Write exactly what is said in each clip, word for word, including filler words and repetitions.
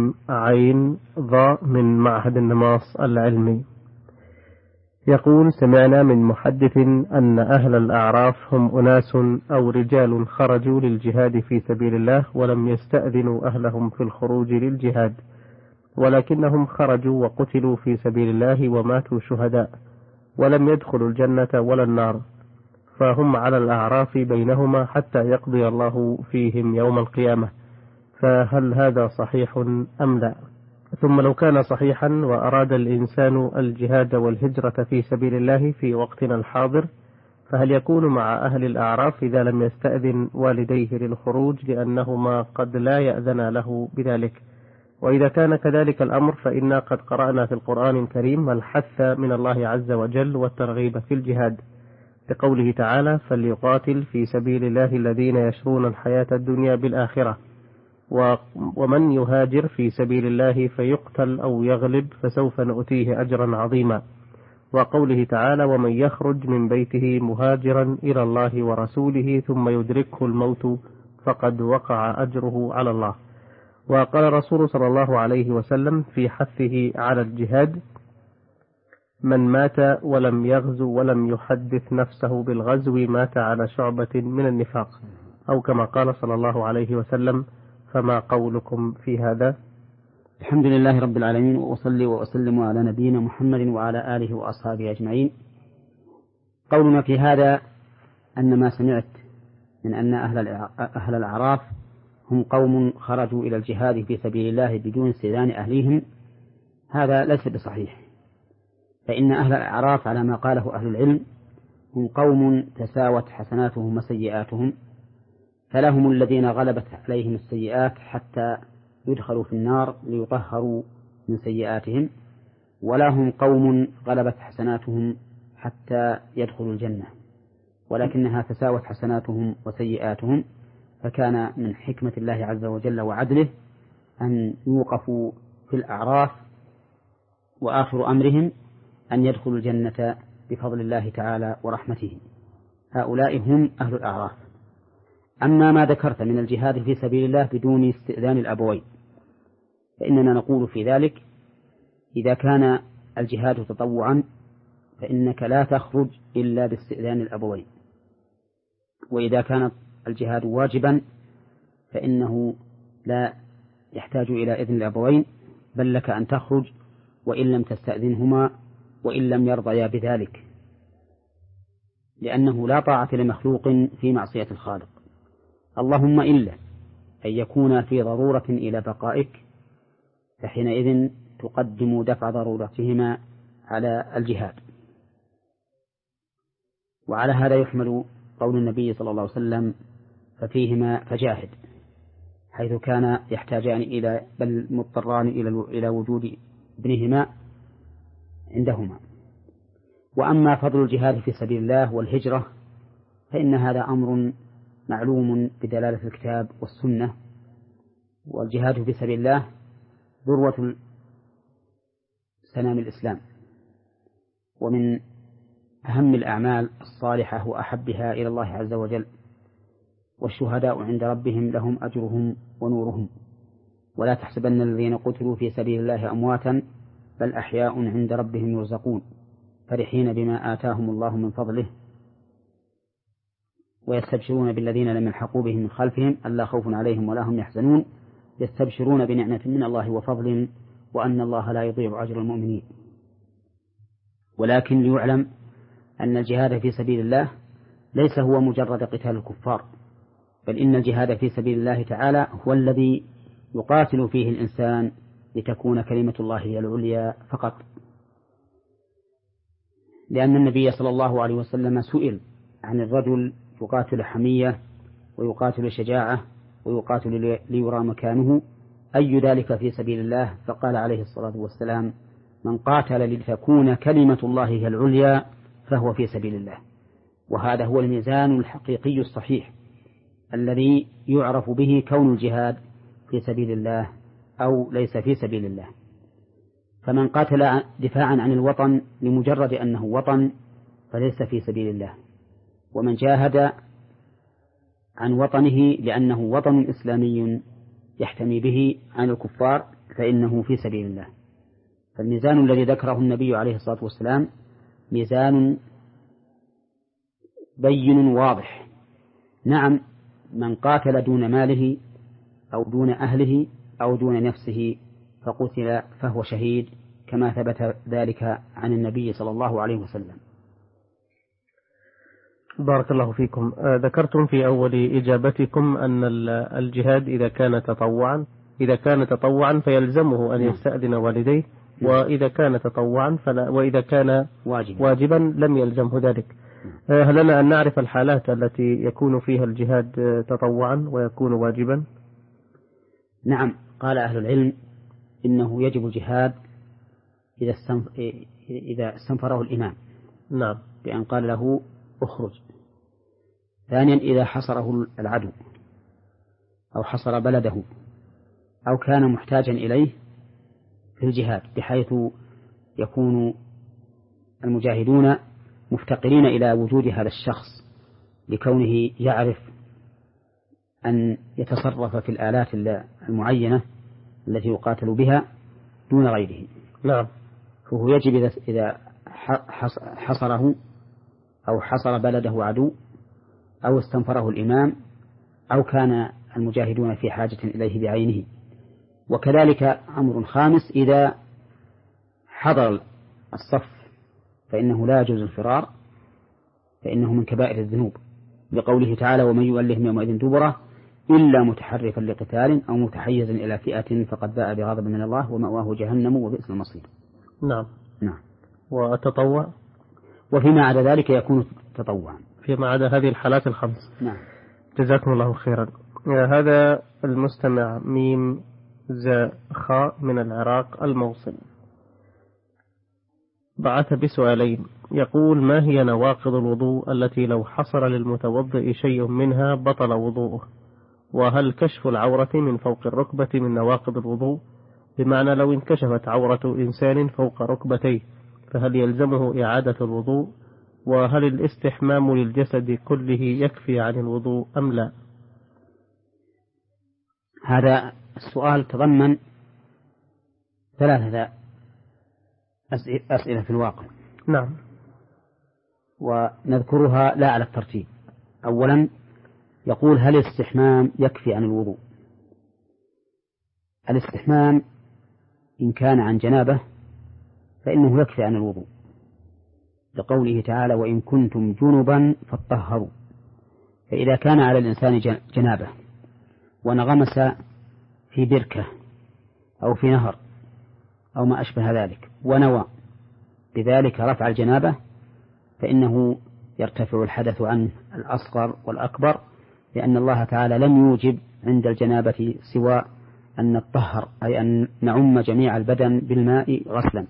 عين ضاء من معهد النماص العلمي. يقول: سمعنا من محدث أن أهل الأعراف هم أناس أو رجال خرجوا للجهاد في سبيل الله ولم يستأذنوا أهلهم في الخروج للجهاد، ولكنهم خرجوا وقتلوا في سبيل الله وماتوا شهداء ولم يدخلوا الجنة ولا النار، فهم على الأعراف بينهما حتى يقضي الله فيهم يوم القيامة، فهل هذا صحيح أم لا؟ ثم لو كان صحيحا وأراد الإنسان الجهاد والهجرة في سبيل الله في وقتنا الحاضر، فهل يكون مع أهل الأعراف إذا لم يستأذن والديه للخروج لأنهما قد لا يأذن له بذلك؟ وإذا كان كذلك الأمر فإنا قد قرأنا في القرآن الكريم الحث من الله عز وجل والترغيب في الجهاد، بقوله تعالى: فليقاتل في سبيل الله الذين يشرون الحياة الدنيا بالآخرة، ومن يهاجر في سبيل الله فيقتل أو يغلب فسوف نؤتيه أجرا عظيما، وقوله تعالى: ومن يخرج من بيته مهاجرا إلى الله ورسوله ثم يدركه الموت فقد وقع أجره على الله. وقال الرسول صلى الله عليه وسلم في حثه على الجهاد: من مات ولم يغزو ولم يحدث نفسه بالغزو مات على شعبة من النفاق، أو كما قال صلى الله عليه وسلم. فما قولكم في هذا؟ الحمد لله رب العالمين، وأصلي وأسلم على نبينا محمد وعلى آله وأصحابه أجمعين. قولنا في هذا أن ما سمعت من أن أهل الأعراف هم قوم خرجوا إلى الجهاد في سبيل الله بدون استئذان أهليهم، هذا ليس بصحيح، فإن أهل الأعراف على ما قاله أهل العلم هم قوم تساوت حسناتهم وسيئاتهم، فلهم الذين غلبت عليهم السيئات حتى يدخلوا في النار ليطهروا من سيئاتهم، ولهم قوم غلبت حسناتهم حتى يدخلوا الجنة، ولكنها تساوت حسناتهم وسيئاتهم، فكان من حكمة الله عز وجل وعدله أن يوقفوا في الأعراف، وآخر أمرهم أن يدخلوا الجنة بفضل الله تعالى ورحمته. هؤلاء هم أهل الأعراف. أما ما ذكرت من الجهاد في سبيل الله بدون استئذان الأبوين، فإننا نقول في ذلك: إذا كان الجهاد تطوعا فإنك لا تخرج إلا باستئذان الأبوين، وإذا كان الجهاد واجبا فإنه لا يحتاج إلى إذن الأبوين، بل لك أن تخرج وإن لم تستأذنهما وإن لم يرضيا بذلك، لأنه لا طاعة لمخلوق في معصية الخالق، اللهم إلا أن يكون في ضرورة إلى بقائك، فحينئذ تقدم دفع ضرورتهما على الجهاد. وعلى هذا يحمل قول النبي صلى الله عليه وسلم: ففيهما فجاهد، حيث كان يحتاجان إلى بل مضطران إلى وجود ابنهما عندهما. وأما فضل الجهاد في سبيل الله والهجرة فإن هذا أمر معلوم بدلالة الكتاب والسنة، والجهاد في سبيل الله ذروة سنام الإسلام، ومن أهم الأعمال الصالحة وأحبها إلى الله عز وجل، والشهداء عند ربهم لهم أجرهم ونورهم، ولا تحسبن الذين قتلوا في سبيل الله أمواتا بل أحياء عند ربهم يرزقون فرحين بما آتاهم الله من فضله ويستبشرون بالذين لم يلحقوا بهم من خلفهم ألا خوف عليهم ولا هم يحزنون يستبشرون بنعمة من الله وفضل وأن الله لا يضيع أجر المؤمنين. ولكن ليعلم أن الجهاد في سبيل الله ليس هو مجرد قتال الكفار، بل إن الجهاد في سبيل الله تعالى هو الذي يقاتل فيه الإنسان لتكون كلمة الله هي العليا فقط، لأن النبي صلى الله عليه وسلم سئل عن الرجل يقاتل حمية ويقاتل شجاعة ويقاتل ليرى مكانه أي ذلك في سبيل الله، فقال عليه الصلاة والسلام: من قاتل لتكون كلمة الله هي العليا فهو في سبيل الله. وهذا هو الميزان الحقيقي الصحيح الذي يعرف به كون الجهاد في سبيل الله أو ليس في سبيل الله. فمن قاتل دفاعا عن الوطن لمجرد أنه وطن فليس في سبيل الله، ومن جاهد عن وطنه لأنه وطن إسلامي يحتمي به عن الكفار فإنه في سبيل الله. فالميزان الذي ذكره النبي عليه الصلاة والسلام ميزان بين واضح. نعم، من قاتل دون ماله أو دون أهله أو دون نفسه فقتل فهو شهيد، كما ثبت ذلك عن النبي صلى الله عليه وسلم. بارك الله فيكم. ذكرتم في أول إجابتكم أن الجهاد إذا كان تطوعا إذا كان تطوعا فيلزمه أن يستأذن والديه، وإذا كان تطوعا فلا، وإذا كان واجبا, واجبا لم يلزمه ذلك. هل لنا أن نعرف الحالات التي يكون فيها الجهاد تطوعا ويكون واجبا؟ نعم، قال أهل العلم إنه يجب الجهاد إذا إذا استنفره الإمام، نعم، بأن قال له اخرج. ثانيا إذا حصره العدو أو حصر بلده أو كان محتاجا إليه في الجهاد، بحيث يكون المجاهدون مفتقرين إلى وجود هذا الشخص لكونه يعرف أن يتصرف في الآلات المعينة التي يقاتل بها دون غيره. نعم. فهو يجب إذا حصره أو حصر بلده عدو أو استنفره الإمام أو كان المجاهدون في حاجة إليه بعينه. وكذلك أمر خامس، إذا حضر الصف فإنه لا يجوز الفرار، فإنه من كبائر الذنوب، لقوله تعالى ومن يولهم يومئذ دبره إلا متحرفا لقتال أو متحيزا إلى فئة فقد باء بغضب من الله ومأواه جهنم وبئس المصير. نعم. نعم. والتطوع وفيما عدا ذلك يكون تطوعا، فيما عدا هذه الحالات الخمس. نعم. جزاكم الله خيرا. هذا المستمع ميم زاء خاء من العراق الموصل بعث بسؤالين، يقول: ما هي نواقض الوضوء التي لو حصل للمتوضئ شيء منها بطل وضوءه؟ وهل كشف العورة من فوق الركبة من نواقض الوضوء؟ بمعنى لو انكشفت عورة إنسان فوق ركبتيه فهل يلزمه إعادة الوضوء؟ وهل الاستحمام للجسد كله يكفي عن الوضوء أم لا؟ هذا السؤال تضمن ثلاثة أسئلة في الواقع. نعم. ونذكرها لا على الترتيب. أولا يقول: هل الاستحمام يكفي عن الوضوء؟ الاستحمام إن كان عن جنابة فإنه يكفي عن الوضوء، لقوله تعالى وإن كنتم جنبا فاطهروا. فإذا كان على الإنسان جنابة ونغمس في بركة أو في نهر أو ما أشبه ذلك ونوى بذلك رفع الجنابة فإنه يرتفع الحدث عنه الأصغر والأكبر، لأن الله تعالى لم يوجب عند الجنابة سوى أن نطهر، أي أن نعم جميع البدن بالماء غسلا.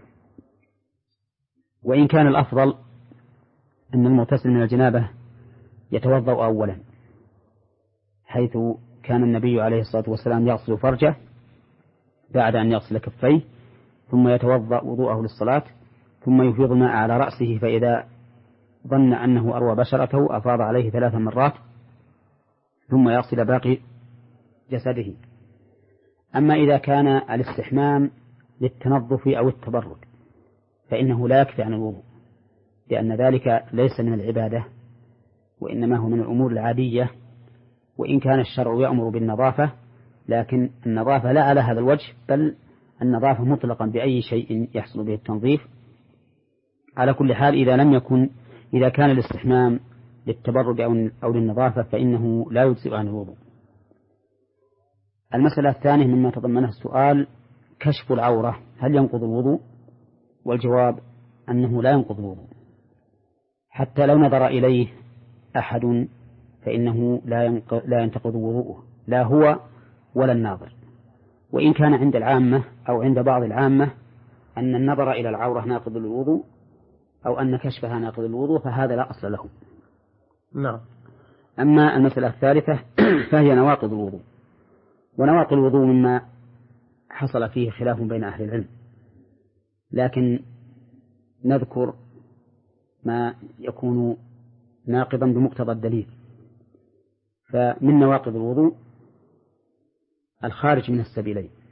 وإن كان الأفضل أن المغتسل من الجنابة يتوضأ أولا، حيث كان النبي عليه الصلاة والسلام يغسل فرجه بعد أن يغسل كفيه ثم يتوضأ وضوءه للصلاة ثم يفيض الماء على رأسه، فإذا ظن أنه أروى بشرته أفاض عليه ثلاث مرات ثم يغسل باقي جسده. أما إذا كان الاستحمام للتنظف أو التبرد فإنه لا يكفي عن الوضوء، لأن ذلك ليس من العبادة وإنما هو من الأمور العادية، وإن كان الشرع يأمر بالنظافة لكن النظافة لا على هذا الوجه، بل النظافة مطلقا بأي شيء يحصل به التنظيف. على كل حال إذا لم يكن إذا كان الاستحمام للتبرد أو للنظافة فإنه لا يجزئ عن الوضوء. المسألة الثانية مما تضمنه السؤال: كشف العورة هل ينقض الوضوء؟ والجواب أنه لا ينقض الوضوء، حتى لو نظر إليه أحد فإنه لا ينتقض وضوءه، لا هو ولا الناظر. وإن كان عند العامة أو عند بعض العامة أن النظر إلى العورة ناقض الوضوء أو أن كشفها ناقض الوضوء فهذا لا أصل له. نعم. أما المسألة الثالثة فهي نواقض الوضوء، ونواقض الوضوء مما حصل فيه خلاف بين أهل العلم، لكن نذكر ما يكون ناقضا بمقتضى الدليل. فمن نواقض الوضوء الخارج من السبيلين،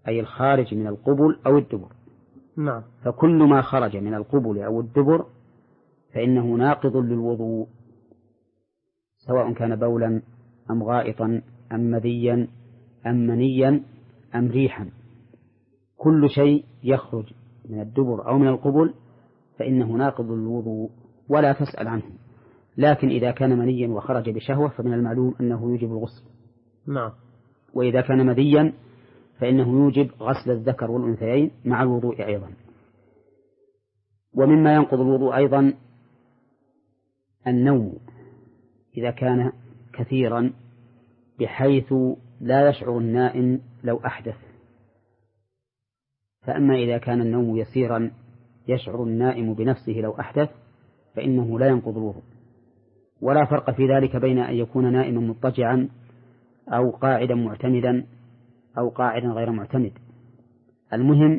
أي الخارج من القبل أو الدبر. نعم. فكل ما خرج من القبل أو الدبر فإنه ناقض للوضوء، سواء كان بولا أم غائطا أم مذيا أم منيا أم ريحا، كل شيء يخرج من الدبر أو من القبل فإنه ناقض للوضوء ولا تسأل عنه. لكن إذا كان منيا وخرج بشهوة فمن المعلوم أنه يوجب الغسل. نعم. وإذا كان مذيا فإنه يوجب غسل الذكر والأنثيين مع الوضوء أيضا. ومما ينقض الوضوء أيضا النوم إذا كان كثيرا بحيث لا يشعر النائم لو أحدث. فأما إذا كان النوم يسيرا يشعر النائم بنفسه لو أحدث فإنه لا ينقض الوضوء. ولا فرق في ذلك بين أن يكون نائما مضطجعا أو قاعدا معتمدا أو قاعدا غير معتمد، المهم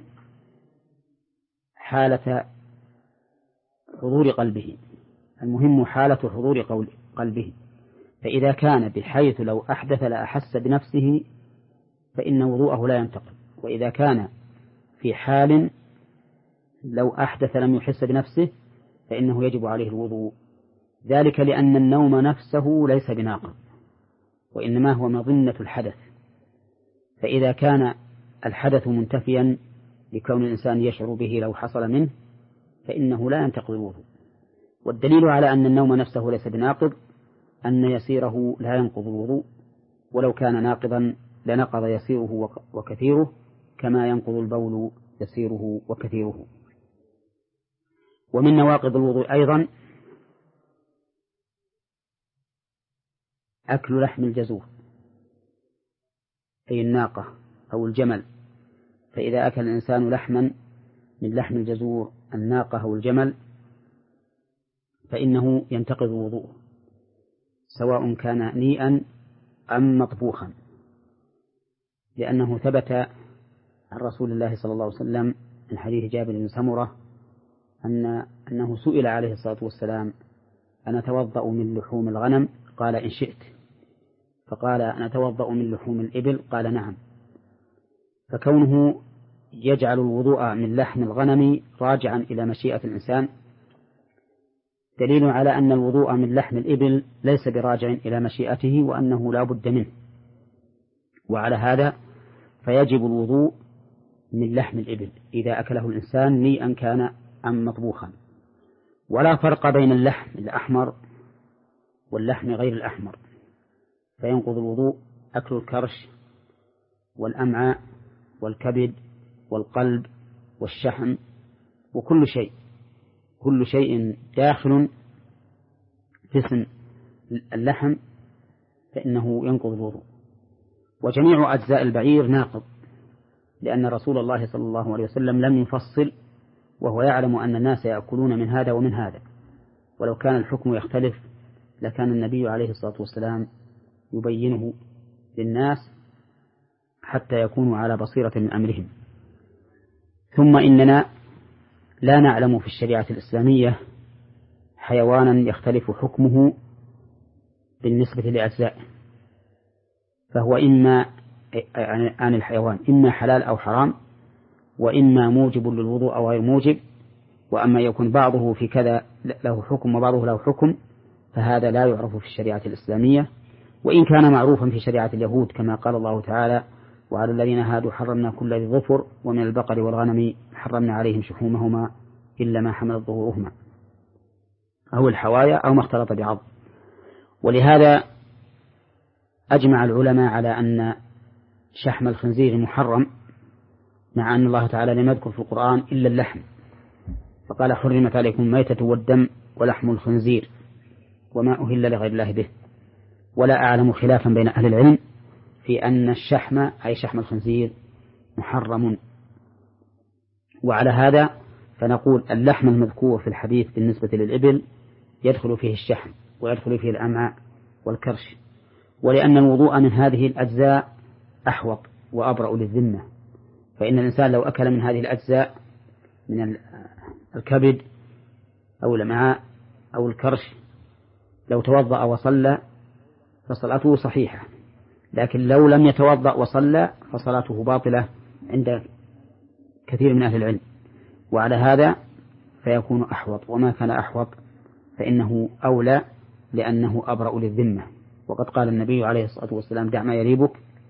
حالة حضور قلبه، المهم حالة حضور قلبه. فإذا كان بحيث لو أحدث لأحس بنفسه فإن وضوءه لا ينتقض، وإذا كان في حال لو أحدث لم يحس بنفسه فإنه يجب عليه الوضوء، ذلك لأن النوم نفسه ليس بناقض وإنما هو مظنة الحدث. فإذا كان الحدث منتفيا لكون الإنسان يشعر به لو حصل منه فإنه لا ينتقض الوضوء. والدليل على أن النوم نفسه ليس بناقض أن يسيره لا ينقض الوضوء، ولو كان ناقضا لنقض يسيره وكثيره كما ينقض البول يسيره وكثيره. ومن نواقض الوضوء أيضا أكل لحم الجزور أي الناقة أو الجمل. فإذا أكل الإنسان لحما من لحم الجزور الناقة أو الجمل فإنه ينتقض وضوءه، سواء كان نيئا أم مطبوخا، لأنه ثبت عن رسول الله صلى الله عليه وسلم من حديث جابر بن سمرة أن أنه سئل عليه الصلاة والسلام: أنا أتوضأ من لحوم الغنم؟ قال: إن شئت. فقال: أنا أتوضأ من لحوم الإبل؟ قال: نعم. فكونه يجعل الوضوء من لحم الغنم راجعا إلى مشيئة الإنسان دليل على أن الوضوء من لحم الإبل ليس براجع إلى مشيئته وأنه لا بد منه. وعلى هذا فيجب الوضوء من لحم الإبل إذا أكله الإنسان نيئا كان أم مطبوخا. ولا فرق بين اللحم الأحمر واللحم غير الأحمر، فينقض الوضوء أكل الكرش والأمعاء والكبد والقلب والشحم وكل شيء كل شيء داخل في اسم اللحم فإنه ينقض الوضوء. وجميع أجزاء البعير ناقض، لأن رسول الله صلى الله عليه وسلم لم يفصل، وهو يعلم أن الناس يأكلون من هذا ومن هذا، ولو كان الحكم يختلف لكان النبي عليه الصلاة والسلام يبينه للناس حتى يكونوا على بصيرة من أمرهم. ثم إننا لا نعلم في الشريعة الإسلامية حيوانا يختلف حكمه بالنسبة لأجزائه، فهو إما عن الحيوان إما حلال أو حرام، وإما موجب للوضوء أو غير موجب. وأما يكون بعضه في كذا له حكم وبعضه له حكم فهذا لا يعرف في الشريعة الإسلامية، وإن كان معروفا في شريعة اليهود كما قال الله تعالى: وعلى الذين هادوا حرمنا كل ذي ظفر ومن البقر والغنم حرمنا عليهم شحومهما إلا ما حملت ظهورهما أو الحوايا أو ما اختلط بعض. ولهذا أجمع العلماء على أن شحم الخنزير محرم، مع أن الله تعالى لم يذكر في القرآن إلا اللحم، فقال: حرمت عليكم الميتة والدم ولحم الخنزير وما أهل لغير الله به. ولا أعلم خلافا بين أهل العلم في أن الشحم أي شحم الخنزير محرم. وعلى هذا فنقول اللحم المذكور في الحديث بالنسبة للإبل يدخل فيه الشحم ويدخل فيه الأمعاء والكرش، ولأن الوضوء من هذه الأجزاء أحوط وأبرأ للذمة، فإن الإنسان لو أكل من هذه الأجزاء من الكبد أو الأمعاء أو الكرش لو توضأ وصلى فصلاته صحيحة، لكن لو لم يتوضأ وصلى فصلاته باطلة عند كثير من أهل العلم، وعلى هذا فيكون أحوط، وما كان أحوط فإنه أولى لأنه أبرأ للذمة. وقد قال النبي عليه الصلاة والسلام: دع ما يريبك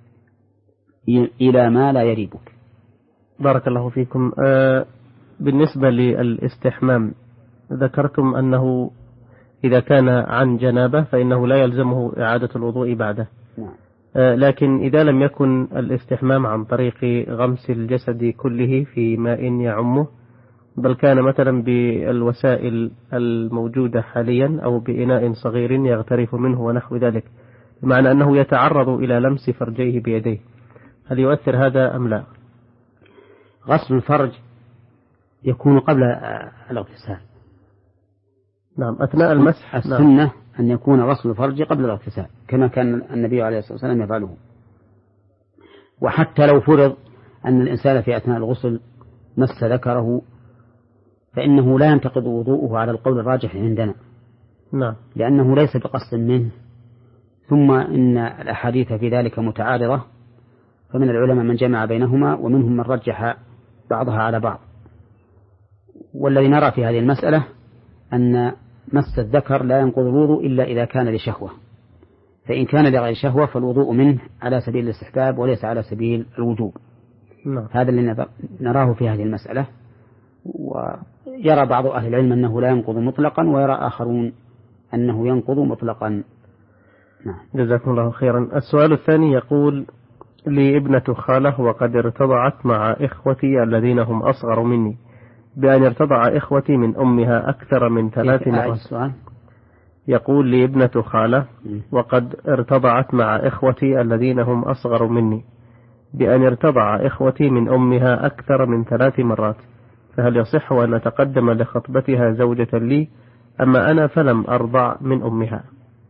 إلى ما لا يريبك. بارك الله فيكم. آه بالنسبة للاستحمام ذكرتم أنه إذا كان عن جنابة فإنه لا يلزمه إعادة الوضوء بعده. نعم. آه لكن إذا لم يكن الاستحمام عن طريق غمس الجسد كله في ماء يعمه، بل كان مثلا بالوسائل الموجودة حاليا أو بإناء صغير يغترف منه ونحو ذلك، بمعنى أنه يتعرض إلى لمس فرجيه بيديه، هل يؤثر هذا أم لا؟ غسل الفرج يكون قبل الاغتسال. نعم، أثناء المسح. السنة نعم. أن يكون غسل الفرج قبل الاغتسال كما كان النبي عليه الصلاة والسلام يفعله. وحتى لو فرض أن الإنسان في أثناء الغسل مس ذكره فإنه لا ينتقض وضوءه على القول الراجح عندنا. نعم. لأنه ليس بقصد منه، ثم إن الأحاديث في ذلك متعارضة، فمن العلماء من جمع بينهما ومنهم من رجح بعضها على بعض. والذي نرى في هذه المسألة أن مس الذكر لا ينقض الوضوء إلا إذا كان لشهوة، فإن كان لغير شهوة فالوضوء منه على سبيل الاستحباب وليس على سبيل الوجوب. نعم. هذا اللي نراه في هذه المسألة. ويرى بعض أهل العلم أنه لا ينقض مطلقا، ويرى آخرون أنه ينقض مطلقا. نعم. جزاكم الله خيرا. السؤال الثاني يقول: لي ابنة خالة وقد ارتضعت مع إخوتي الذين هم أصغر مني، بأن ارتضع إخوتي من أمها أكثر من ثلاث مرات. يقول: لي ابنة خالة وقد ارتضعت مع إخوتي الذين هم أصغر مني، بأن ارتضع إخوتي من أمها أكثر من ثلاث مرات، فهل يصح أن أتقدم لخطبتها زوجة لي، أما أنا فلم أرضع من أمها؟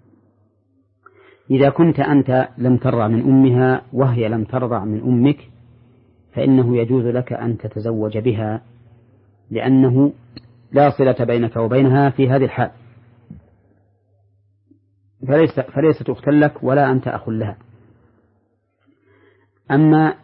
إذا كنت أنت لم ترضع من أمها وهي لم ترضع من أمك فإنه يجوز لك أن تتزوج بها، لأنه لا صلة بينك وبينها في هذه الحال، فليس فليست أختا لك ولا أنت أخ لها. أما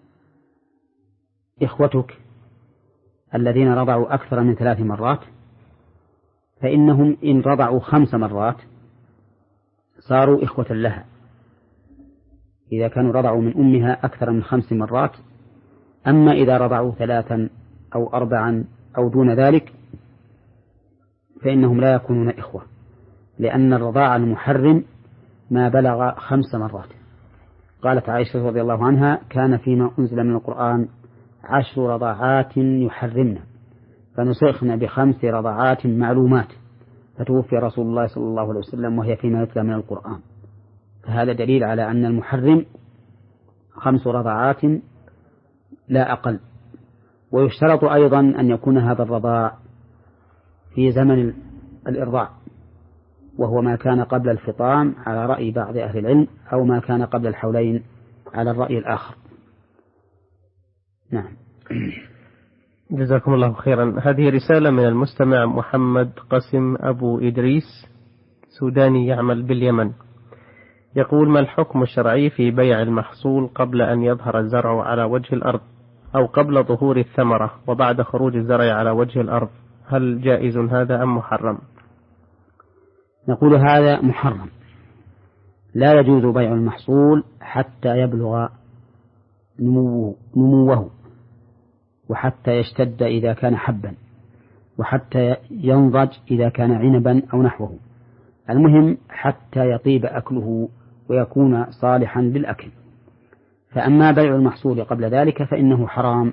إخوتك الذين رضعوا أكثر من ثلاث مرات فإنهم إن رضعوا خمس مرات صاروا إخوة لها، إذا كانوا رضعوا من أمها أكثر من خمس مرات. أما إذا رضعوا ثلاثا أو أربعا أو دون ذلك فإنهم لا يكونون إخوة، لأن الرضاع المحرم ما بلغ خمس مرات. قالت عائشة رضي الله عنها: كان فيما أنزل من القرآن عشر رضاعات يحرمن فنسخن بخمس رضاعات معلومات، فتوفي رسول الله صلى الله عليه وسلم وهي فيما يتلى من القرآن. فهذا دليل على أن المحرم خمس رضاعات لا أقل. ويشترط أيضا أن يكون هذا الرضاع في زمن الإرضاع، وهو ما كان قبل الفطام على رأي بعض أهل العلم، أو ما كان قبل الحولين على الرأي الآخر. نعم. جزاكم الله خيرا. هذه رسالة من المستمع محمد قاسم أبو إدريس، سوداني يعمل باليمن، يقول: ما الحكم الشرعي في بيع المحصول قبل أن يظهر الزرع على وجه الأرض، أو قبل ظهور الثمرة وبعد خروج الزرع على وجه الأرض؟ هل جائز هذا أم محرم؟ نقول هذا محرم، لا يجوز بيع المحصول حتى يبلغ نموه, نموه وحتى يشتد إذا كان حبا، وحتى ينضج إذا كان عنبا أو نحوه، المهم حتى يطيب أكله ويكون صالحا للأكل. فأما بيع المحصول قبل ذلك فإنه حرام.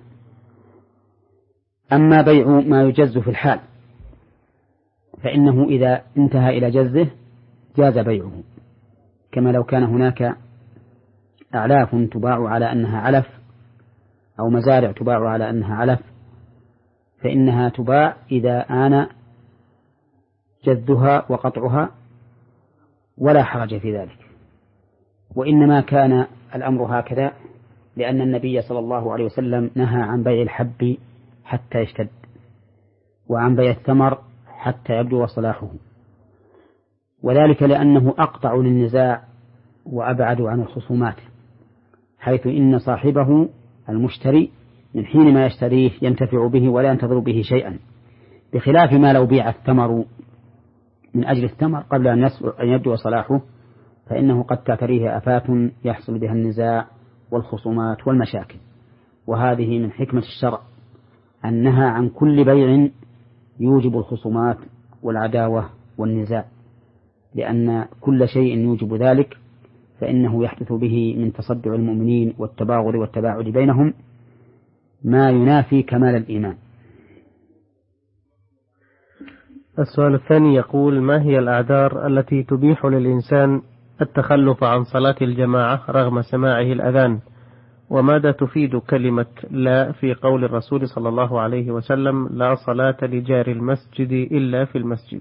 أما بيع ما يجز في الحال فإنه إذا انتهى إلى جزه جاز بيعه، كما لو كان هناك أعلاف تباع على أنها علف أو مزارع تباع على أنها علف، فإنها تباع إذا آن جذها وقطعها ولا حرج في ذلك. وإنما كان الأمر هكذا لأن النبي صلى الله عليه وسلم نهى عن بيع الحب حتى يشتد، وعن بيع الثمر حتى يبدو صلاحه، وذلك لأنه أقطع للنزاع وأبعد عن الخصومات، حيث إن صاحبه المشتري من حين ما يشتريه ينتفع به ولا ينتظر به شيئا، بخلاف ما لو بيع الثمر من أجل الثمر قبل أن يبدو صلاحه، فإنه قد تعتريه آفات يحصل بها النزاع والخصومات والمشاكل. وهذه من حكمة الشرع أنها عن كل بيع يوجب الخصومات والعداوة والنزاع، لأن كل شيء يوجب ذلك فإنه يحدث به من تصدع المؤمنين والتباغض والتباعد بينهم ما ينافي كمال الإيمان. السؤال الثاني يقول: ما هي الأعذار التي تبيح للإنسان التخلف عن صلاة الجماعة رغم سماعه الأذان؟ وماذا تفيد كلمة لا في قول الرسول صلى الله عليه وسلم: لا صلاة لجار المسجد إلا في المسجد؟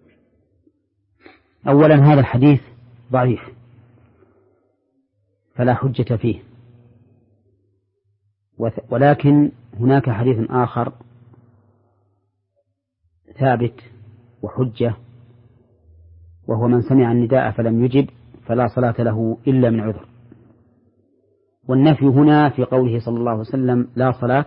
أولا هذا الحديث ضعيف فلا حجة فيه، ولكن هناك حديث آخر ثابت وحجة، وهو من سمع النداء فلم يجب فلا صلاة له إلا من عذر. والنفي هنا في قوله صلى الله عليه وسلم لا صلاة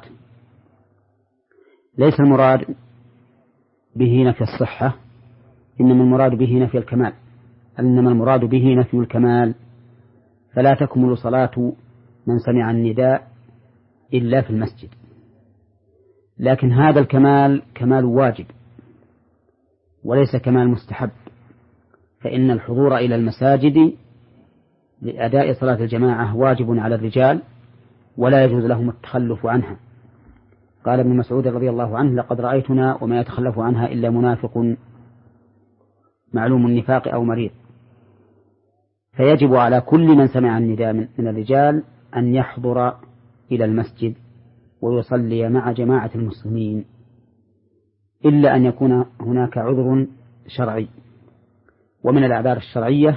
ليس المراد به نفي الصحة، إنما المراد به نفي الكمال، إنما المراد به نفي الكمال، فلا تكمل صلاة من سمع النداء إلا في المسجد. لكن هذا الكمال كمال واجب وليس كمال مستحب، فإن الحضور إلى المساجد لأداء صلاة الجماعة واجب على الرجال ولا يجوز لهم التخلف عنها. قال ابن مسعود رضي الله عنه: لقد رأيتنا وما يتخلف عنها إلا منافق معلوم النفاق أو مريض. فيجب على كل من سمع النداء من الرجال أن يحضر إلى المسجد ويصلي مع جماعة المسلمين، إلا أن يكون هناك عذر شرعي. ومن الأعذار الشرعية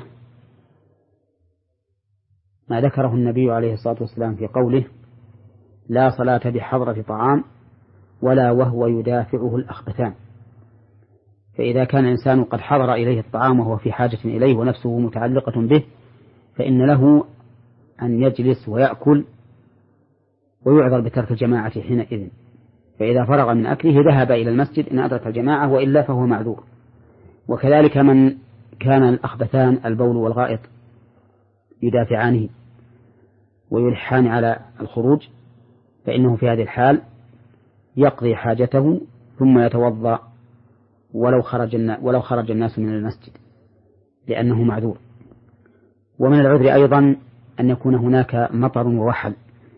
ما ذكره النبي عليه الصلاة والسلام في قوله: لا صلاة بحضرة طعام ولا وهو يدافعه الأخبثان. فإذا كان الإنسان قد حضر إليه الطعام وهو في حاجة إليه ونفسه متعلقة به، فإن له أن يجلس ويأكل ويعذر بترك الجماعة حينئذ. فإذا فرغ من أكله ذهب إلى المسجد إن أدرك الجماعة، وإلا فهو معذور. وكذلك من كان الأخبثان البول والغائط يدافعانه ويلحان على الخروج، فإنه في هذه الحال يقضي حاجته ثم يتوضأ ولو خرج ولو خرج الناس من المسجد لأنه معذور. ومن العذر أيضا أن يكون هناك مطر ووحل،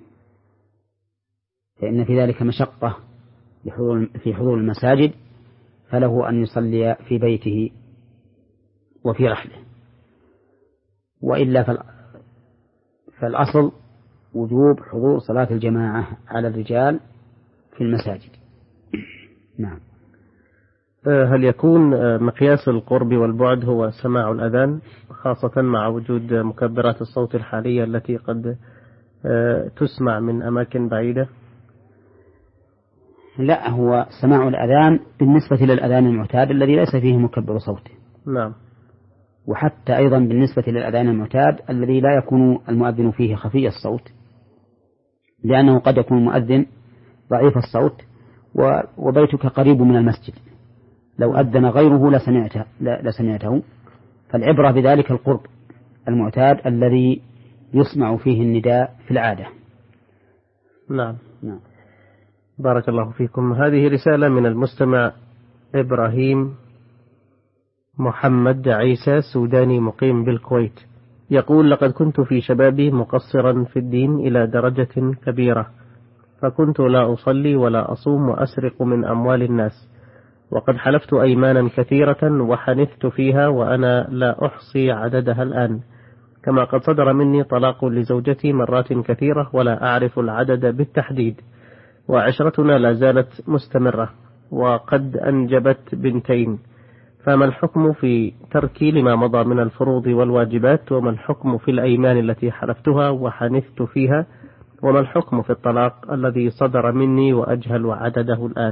فإن في ذلك مشقة في حضور المساجد، فله أن يصلي في بيته وفي رحله. وإلا فالأصل وجوب حضور صلاة الجماعة على الرجال في المساجد. نعم. هل يكون مقياس القرب والبعد هو سماع الأذان، خاصة مع وجود مكبرات الصوت الحالية التي قد تسمع من أماكن بعيدة؟ لا، هو سماع الأذان بالنسبة للأذان المعتاد الذي ليس فيه مكبر صوت. نعم. وحتى أيضا بالنسبة للأذان المعتاد الذي لا يكون المؤذن فيه خفي الصوت، لأنه قد يكون مؤذن ضعيف الصوت وبيتك قريب من المسجد، لو أذن غيره لسمعته, لسمعته. فالعبرة بذلك القرب المعتاد الذي يسمع فيه النداء في العادة. نعم. نعم. بارك الله فيكم. هذه رسالة من المستمع إبراهيم محمد عيسى سوداني مقيم بالكويت، يقول: لقد كنت في شبابي مقصرا في الدين إلى درجة كبيرة، فكنت لا أصلي ولا أصوم وأسرق من أموال الناس، وقد حلفت أيمانا كثيرة وحنثت فيها وأنا لا أحصي عددها الآن، كما قد صدر مني طلاق لزوجتي مرات كثيرة ولا أعرف العدد بالتحديد، وعشرتنا لا زالت مستمرة وقد أنجبت بنتين، فما الحكم في تركي لما مضى من الفروض والواجبات؟ وما الحكم في الأيمان التي حلفتها وحنثت فيها؟ وما الحكم في الطلاق الذي صدر مني وأجهل عدده الآن؟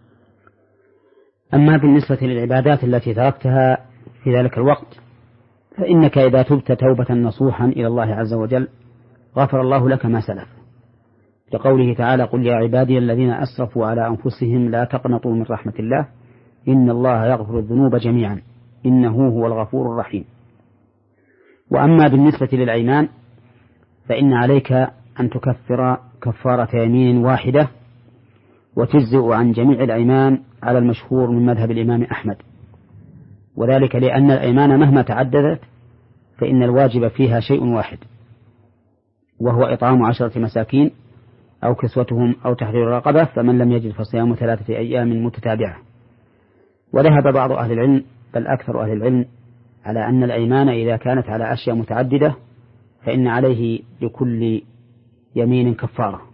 أما بالنسبة للعبادات التي تركتها في ذلك الوقت، فإنك إذا تبت توبة نصوحا إلى الله عز وجل غفر الله لك ما سلف، لقوله تعالى قل يا عبادي الذين أسرفوا على أنفسهم لا تقنطوا من رحمة الله إن الله يغفر الذنوب جميعا إنه هو الغفور الرحيم. وأما بالنسبة للأيمان فإن عليك أن تكفر كفارة يمين واحدة وتجزئ عن جميع الأيمان على المشهور من مذهب الإمام أحمد، وذلك لأن الأيمان مهما تعددت فإن الواجب فيها شيء واحد، وهو إطعام عشرة مساكين أو كسوتهم أو تحرير رقبة، فمن لم يجد فصيام ثلاثة أيام متتابعة. وذهب بعض أهل العلم بل أكثر أهل العلم على أن الأيمان إذا كانت على أشياء متعددة فإن عليه لكل يمين كفارة.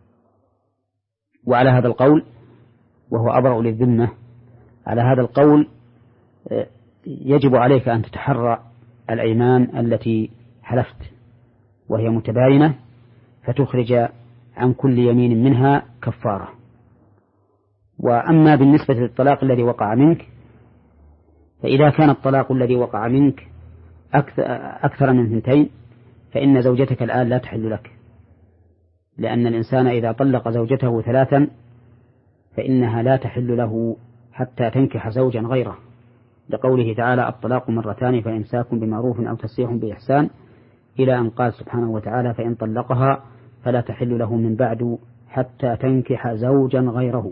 وعلى هذا القول وهو أبرأ للذمة، على هذا القول يجب عليك أن تتحرى الأيمان التي حلفت وهي متباينة فتخرج عن كل يمين منها كفارة. وأما بالنسبة للطلاق الذي وقع منك فإذا كان الطلاق الذي وقع منك أكثر من ثنتين فإن زوجتك الآن لا تحل لك، لأن الإنسان إذا طلق زوجته ثلاثا فإنها لا تحل له حتى تنكح زوجا غيره، لقوله تعالى الطلاق مرتان فإمساك بمعروف أو تسريح بإحسان، إلى أن قال سبحانه وتعالى فإن طلقها فلا تحل له من بعد حتى تنكح زوجا غيره.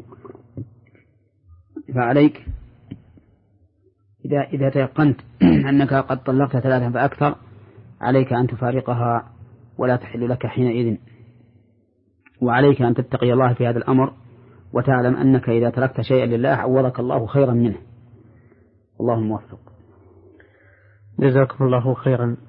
فعليك إذا إذا تيقنت أنك قد طلقت ثلاثا فأكثر عليك أن تفارقها ولا تحل لك حينئذ، وعليك أن تتقي الله في هذا الأمر وتعلم أنك إذا تركت شيئا لله عوضك الله خيرا منه. الله الموفق. جزاكم الله خيرا.